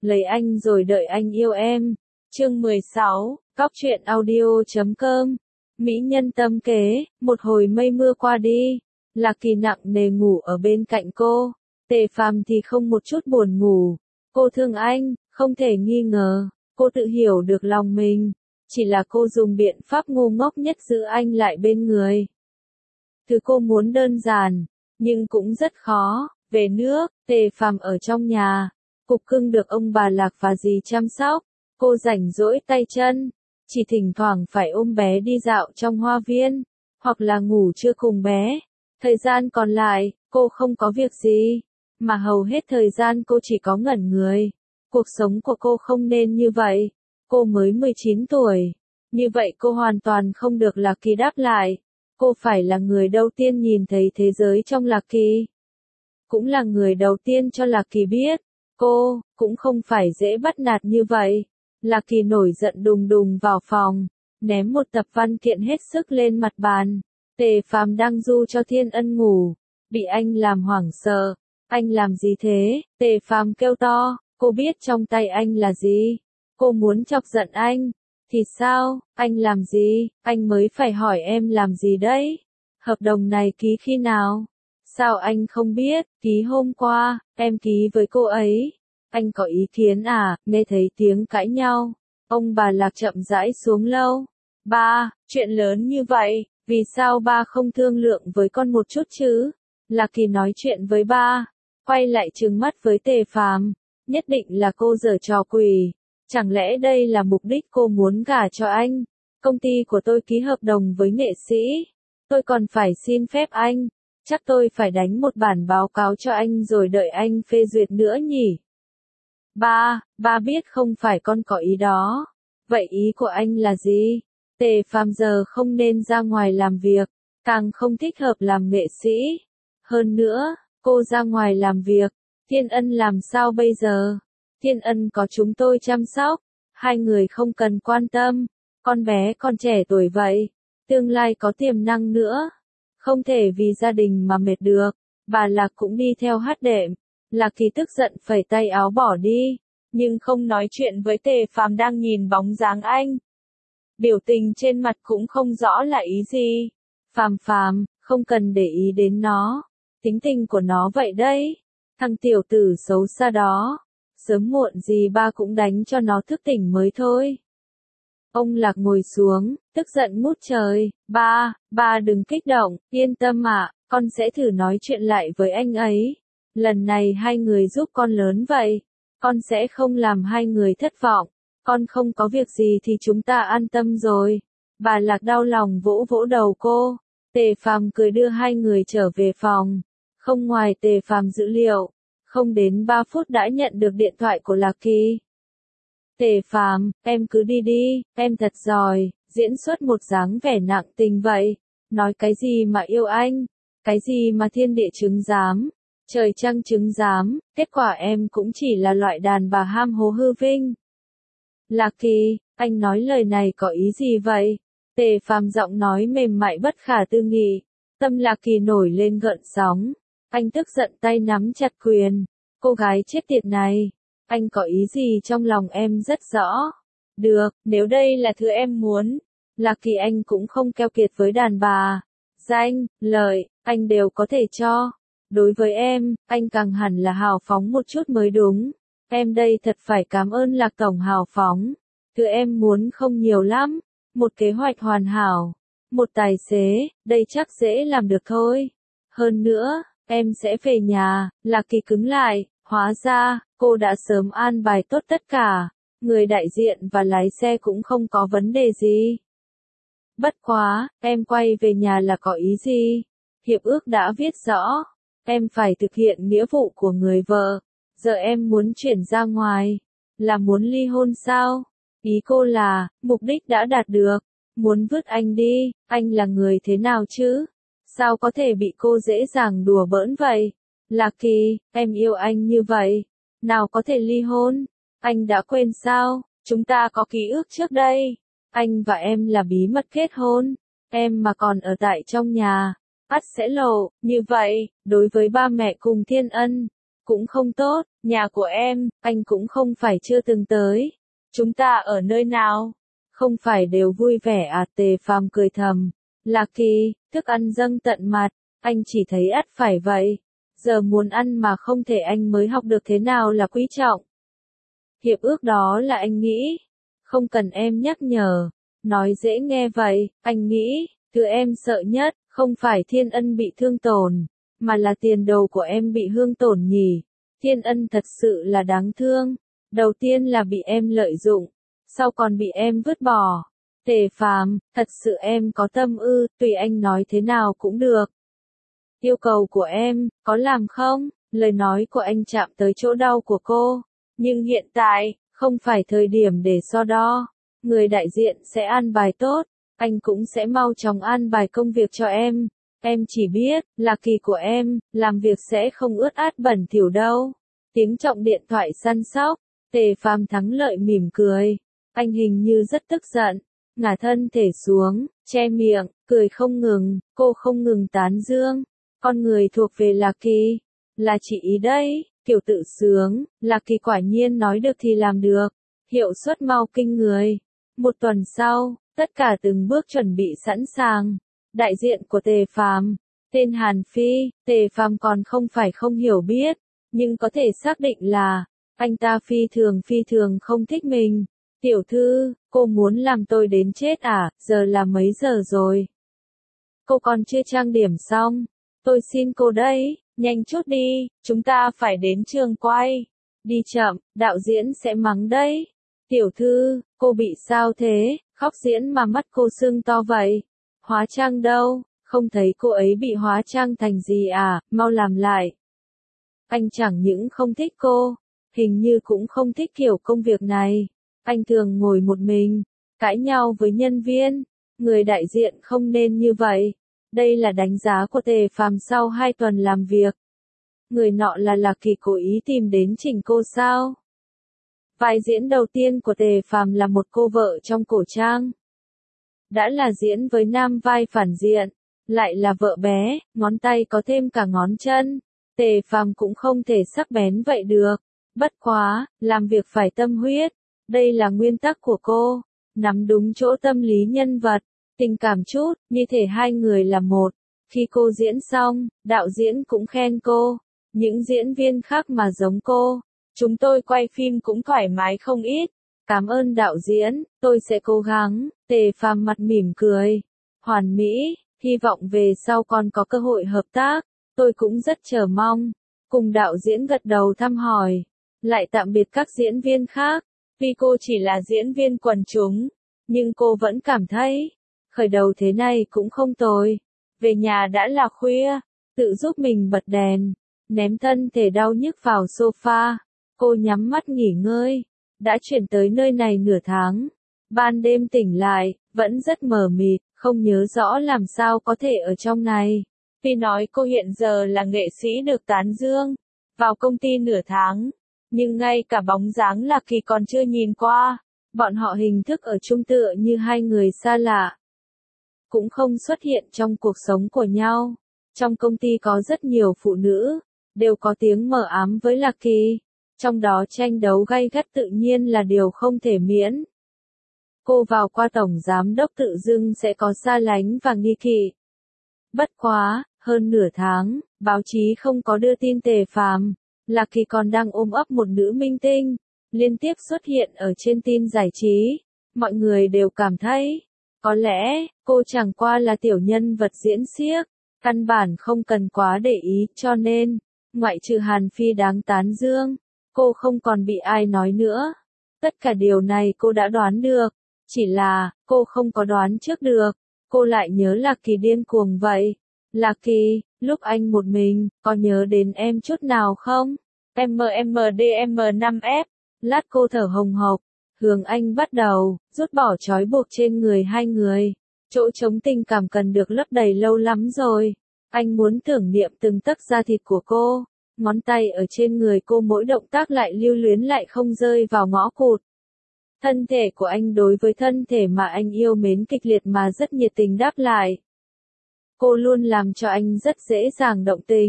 lấy anh rồi đợi anh yêu em. Chương 16, Cóc truyện audio.com. Mỹ nhân tâm kế, một hồi mây mưa qua đi, Lạc Kỳ nặng nề ngủ ở bên cạnh cô. Tề Phàm thì không một chút buồn ngủ. Cô thương anh, không thể nghi ngờ, cô tự hiểu được lòng mình, chỉ là cô dùng biện pháp ngu ngốc nhất giữ anh lại bên người. Thứ cô muốn đơn giản, nhưng cũng rất khó. Về nước, Tề Phàm ở trong nhà, cục cưng được ông bà Lạc và dì chăm sóc. Cô rảnh rỗi tay chân, chỉ thỉnh thoảng phải ôm bé đi dạo trong hoa viên, hoặc là ngủ trưa cùng bé. Thời gian còn lại, cô không có việc gì, mà hầu hết thời gian cô chỉ có ngẩn người. Cuộc sống của cô không nên như vậy. Cô mới 19 tuổi. Như vậy cô hoàn toàn không được Lạc Kỳ đáp lại. Cô phải là người đầu tiên nhìn thấy thế giới trong Lạc Kỳ. Cũng là người đầu tiên cho Lạc Kỳ biết, cô cũng không phải dễ bắt nạt như vậy. Lạc Kỳ nổi giận đùng đùng vào phòng, ném một tập văn kiện hết sức lên mặt bàn. Tề Phàm đang du cho Thiên Ân ngủ, bị anh làm hoảng sợ. Anh làm gì thế? Tề Phàm kêu to, cô biết trong tay anh là gì. Cô muốn chọc giận anh. Thì sao, anh làm gì? Anh mới phải hỏi em làm gì đấy? Hợp đồng này ký khi nào? Sao anh không biết? Ký hôm qua, em ký với cô ấy. Anh có ý kiến à? Nghe thấy tiếng cãi nhau, ông bà Lạc chậm rãi xuống lâu. Ba, chuyện lớn như vậy, vì sao ba không thương lượng với con một chút chứ? Lạc Kỳ nói chuyện với ba, quay lại trừng mắt với Tề Phàm, nhất định là cô giở trò quỷ. Chẳng lẽ đây là mục đích cô muốn gả cho anh? Công ty của tôi ký hợp đồng với nghệ sĩ, tôi còn phải xin phép anh, chắc tôi phải đánh một bản báo cáo cho anh rồi đợi anh phê duyệt nữa nhỉ? Ba biết không phải con có ý đó. Vậy ý của anh là gì? Tề Phàm giờ không nên ra ngoài làm việc, càng không thích hợp làm nghệ sĩ. Hơn nữa, cô ra ngoài làm việc, Thiên Ân làm sao bây giờ? Thiên Ân có chúng tôi chăm sóc, hai người không cần quan tâm. Con bé còn trẻ tuổi vậy, tương lai có tiềm năng nữa. Không thể vì gia đình mà mệt được. Bà Lạc cũng đi theo hát đệm. Lạc Kỳ tức giận phẩy tay áo bỏ đi, nhưng không nói chuyện với Tề Phàm đang nhìn bóng dáng anh. Biểu tình trên mặt cũng không rõ là ý gì. Phàm, không cần để ý đến nó. Tính tình của nó vậy đấy. Thằng tiểu tử xấu xa đó. Sớm muộn gì ba cũng đánh cho nó thức tỉnh mới thôi. Ông Lạc ngồi xuống, tức giận ngút trời. Ba đừng kích động, yên tâm ạ, con sẽ thử nói chuyện lại với anh ấy. Lần này hai người giúp con lớn vậy, con sẽ không làm hai người thất vọng. Con không có việc gì thì chúng ta an tâm rồi. Bà Lạc đau lòng vỗ vỗ đầu cô. Tề Phàm cười đưa hai người trở về phòng. Không ngoài Tề Phàm dữ liệu, không đến 3 phút đã nhận được điện thoại của Lạc Kỳ. Tề Phàm, em cứ đi đi, em thật giỏi, diễn xuất một dáng vẻ nặng tình vậy. Nói cái gì mà yêu anh, cái gì mà thiên địa chứng giám, trời trăng chứng giám, kết quả em cũng chỉ là loại đàn bà ham hố hư vinh. Lạc Kỳ, anh nói lời này có ý gì vậy? Tề Phàm giọng nói mềm mại bất khả tư nghị. Tâm Lạc Kỳ nổi lên gợn sóng. Anh tức giận tay nắm chặt quyền. Cô gái chết tiệt này, anh có ý gì trong lòng em rất rõ. Được, nếu đây là thứ em muốn. Lạc Kỳ anh cũng không keo kiệt với đàn bà. Danh, lợi, anh đều có thể cho. Đối với em, anh càng hẳn là hào phóng một chút mới đúng. Em đây thật phải cảm ơn Lạc tổng hào phóng. Thứ em muốn không nhiều lắm. Một kế hoạch hoàn hảo. Một tài xế, đây chắc dễ làm được thôi. Hơn nữa, em sẽ về nhà. Lạc Kỳ cứng lại, hóa ra, cô đã sớm an bài tốt tất cả. Người đại diện và lái xe cũng không có vấn đề gì. Bất quá, em quay về nhà là có ý gì? Hiệp ước đã viết rõ. Em phải thực hiện nghĩa vụ của người vợ. Giờ em muốn chuyển ra ngoài. Là muốn ly hôn sao? Ý cô là, mục đích đã đạt được. Muốn vứt anh đi, anh là người thế nào chứ? Sao có thể bị cô dễ dàng đùa bỡn vậy? Lạc Kỳ, em yêu anh như vậy. Nào có thể ly hôn? Anh đã quên sao? Chúng ta có ký ước trước đây. Anh và em là bí mật kết hôn. Em mà còn ở tại trong nhà, ắt sẽ lộ. Như vậy, đối với ba mẹ cùng Thiên Ân, cũng không tốt, nhà của em, anh cũng không phải chưa từng tới. Chúng ta ở nơi nào? Không phải đều vui vẻ à? Tề Phàm cười thầm. Lạc Kỳ, thức ăn dâng tận mặt, anh chỉ thấy ắt phải vậy. Giờ muốn ăn mà không thể anh mới học được thế nào là quý trọng. Hiệp ước đó là anh nghĩ. Không cần em nhắc nhở. Nói dễ nghe vậy, anh nghĩ, thứ em sợ nhất, không phải Thiên Ân bị thương tổn, mà là tiền đồ của em bị hương tổn nhỉ. Thiên Ân thật sự là đáng thương. Đầu tiên là bị em lợi dụng, sau còn bị em vứt bỏ. Tề Phàm, thật sự em có tâm ư? Tùy anh nói thế nào cũng được. Yêu cầu của em, có làm không? Lời nói của anh chạm tới chỗ đau của cô. Nhưng hiện tại, không phải thời điểm để so đo. Người đại diện sẽ an bài tốt, anh cũng sẽ mau chóng an bài công việc cho em. Em chỉ biết, là kỳ của em, làm việc sẽ không ướt át bẩn thỉu đâu. Tiếng trọng điện thoại săn sóc, Tề Phàm thắng lợi mỉm cười. Anh hình như rất tức giận, ngả thân thể xuống, che miệng, cười không ngừng, cô không ngừng tán dương. Con người thuộc về Lạc Kỳ, là chị ý đấy, kiểu tự sướng, Lạc Kỳ quả nhiên nói được thì làm được, hiệu suất mau kinh người. Một tuần sau, tất cả từng bước chuẩn bị sẵn sàng. Đại diện của Tề Phàm, tên Hàn Phi, Tề Phàm còn không phải không hiểu biết, nhưng có thể xác định là, anh ta phi thường không thích mình. Tiểu thư, cô muốn làm tôi đến chết à? Giờ là mấy giờ rồi? Cô còn chưa trang điểm xong. Tôi xin cô đấy, nhanh chút đi, chúng ta phải đến trường quay. Đi chậm, đạo diễn sẽ mắng đấy. Tiểu thư, cô bị sao thế? Khóc diễn mà mắt cô sưng to vậy. Hóa trang đâu? Không thấy cô ấy bị hóa trang thành gì à? Mau làm lại. Anh chẳng những không thích cô, hình như cũng không thích kiểu công việc này. Anh thường ngồi một mình, cãi nhau với nhân viên. Người đại diện không nên như vậy. Đây là đánh giá của Tề Phàm sau 2 tuần làm việc. Người nọ là Lạc Kỳ cố ý tìm đến chỉnh cô sao? Vai diễn đầu tiên của Tề Phàm là một cô vợ trong cổ trang. Đã là diễn với nam vai phản diện, lại là vợ bé, ngón tay có thêm cả ngón chân. Tề Phàm cũng không thể sắc bén vậy được. Bất quá, làm việc phải tâm huyết. Đây là nguyên tắc của cô. Nắm đúng chỗ tâm lý nhân vật. Tình cảm chút, như thể hai người là một. Khi cô diễn xong, đạo diễn cũng khen cô. Những diễn viên khác mà giống cô, chúng tôi quay phim cũng thoải mái không ít. Cảm ơn đạo diễn, tôi sẽ cố gắng. Tề Phàm mặt mỉm cười. Hoàn mỹ, hy vọng về sau còn có cơ hội hợp tác. Tôi cũng rất chờ mong. Cùng đạo diễn gật đầu thăm hỏi. Lại tạm biệt các diễn viên khác. Tuy cô chỉ là diễn viên quần chúng, nhưng cô vẫn cảm thấy, khởi đầu thế này cũng không tồi. Về nhà đã là khuya, tự giúp mình bật đèn, ném thân thể đau nhức vào sofa. Cô nhắm mắt nghỉ ngơi. Đã chuyển tới nơi này nửa tháng. Ban đêm tỉnh lại, vẫn rất mờ mịt, không nhớ rõ làm sao có thể ở trong này. Tuy nói cô hiện giờ là nghệ sĩ được tán dương, vào công ty nửa tháng, nhưng ngay cả bóng dáng Lạc Kỳ còn chưa nhìn qua. Bọn họ hình thức ở chung tựa như hai người xa lạ, cũng không xuất hiện trong cuộc sống của nhau. Trong công ty có rất nhiều phụ nữ, đều có tiếng mờ ám với Lạc Kỳ. Trong đó tranh đấu gay gắt tự nhiên là điều không thể miễn. Cô vào qua tổng giám đốc tự dưng sẽ có xa lánh và nghi kỵ. Bất quá, hơn nửa tháng, báo chí không có đưa tin Tề Phàm. Lạc Kỳ còn đang ôm ấp một nữ minh tinh, liên tiếp xuất hiện ở trên tin giải trí. Mọi người đều cảm thấy, có lẽ, cô chẳng qua là tiểu nhân vật diễn xiếc, căn bản không cần quá để ý, cho nên, ngoại trừ Hàn Phi đáng tán dương, cô không còn bị ai nói nữa. Tất cả điều này cô đã đoán được, chỉ là, cô không có đoán trước được. Cô lại nhớ Lạc Kỳ điên cuồng vậy. Lạc Kỳ, lúc anh một mình, có nhớ đến em chút nào không? MMDM5F. Lát cô thở hồng hộc. Hướng Anh bắt đầu, rút bỏ trói buộc trên người hai người. Chỗ trống tình cảm cần được lấp đầy lâu lắm rồi. Anh muốn tưởng niệm từng tấc da thịt của cô. Ngón tay ở trên người cô mỗi động tác lại lưu luyến lại không rơi vào ngõ cụt. Thân thể của anh đối với thân thể mà anh yêu mến kịch liệt mà rất nhiệt tình đáp lại. Cô luôn làm cho anh rất dễ dàng động tình.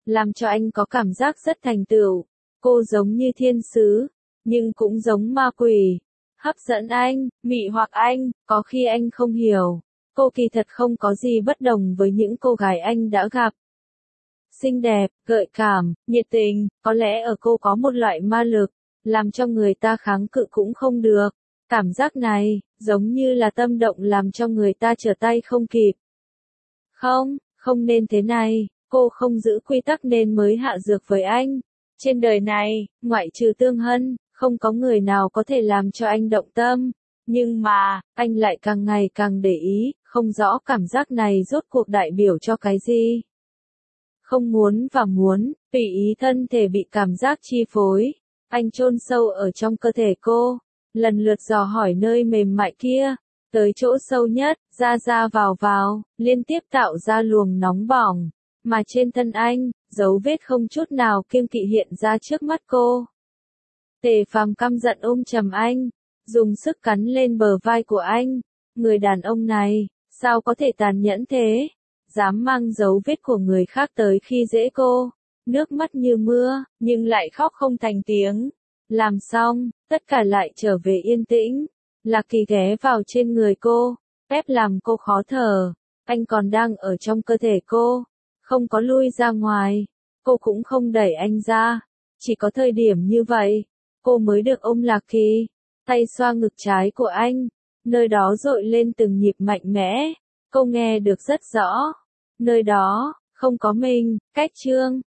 làm cho anh có cảm giác rất thành tựu. Cô giống như thiên sứ, nhưng cũng giống ma quỷ. Hấp dẫn anh, mị hoặc anh, có khi anh không hiểu. Cô kỳ thật không có gì bất đồng với những cô gái anh đã gặp. Xinh đẹp, gợi cảm, nhiệt tình, có lẽ ở cô có một loại ma lực, làm cho người ta kháng cự cũng không được. Cảm giác này, giống như là tâm động làm cho người ta trở tay không kịp. Không, không nên thế này, cô không giữ quy tắc nên mới hạ dược với anh. Trên đời này, ngoại trừ Tương Hân, không có người nào có thể làm cho anh động tâm. Nhưng mà, anh lại càng ngày càng để ý, không rõ cảm giác này rốt cuộc đại biểu cho cái gì. Không muốn và muốn, tùy ý thân thể bị cảm giác chi phối. Anh chôn sâu ở trong cơ thể cô, lần lượt dò hỏi nơi mềm mại kia, tới chỗ sâu nhất, ra ra vào, liên tiếp tạo ra luồng nóng bỏng. Mà trên thân anh, dấu vết không chút nào kiêng kỵ hiện ra trước mắt cô. Tề Phàm căm giận ôm chầm anh, dùng sức cắn lên bờ vai của anh. Người đàn ông này, sao có thể tàn nhẫn thế? Dám mang dấu vết của người khác tới khi dễ cô. Nước mắt như mưa, nhưng lại khóc không thành tiếng. Làm xong, tất cả lại trở về yên tĩnh. Lạc Kỳ ghé vào trên người cô, ép làm cô khó thở. Anh còn đang ở trong cơ thể cô, không có lui ra ngoài. Cô cũng không đẩy anh ra. Chỉ có thời điểm như vậy, cô mới được ôm Lạc Kỳ. Tay xoa ngực trái của anh, nơi đó dội lên từng nhịp mạnh mẽ. Cô nghe được rất rõ. Nơi đó, không có mình, cách Trương.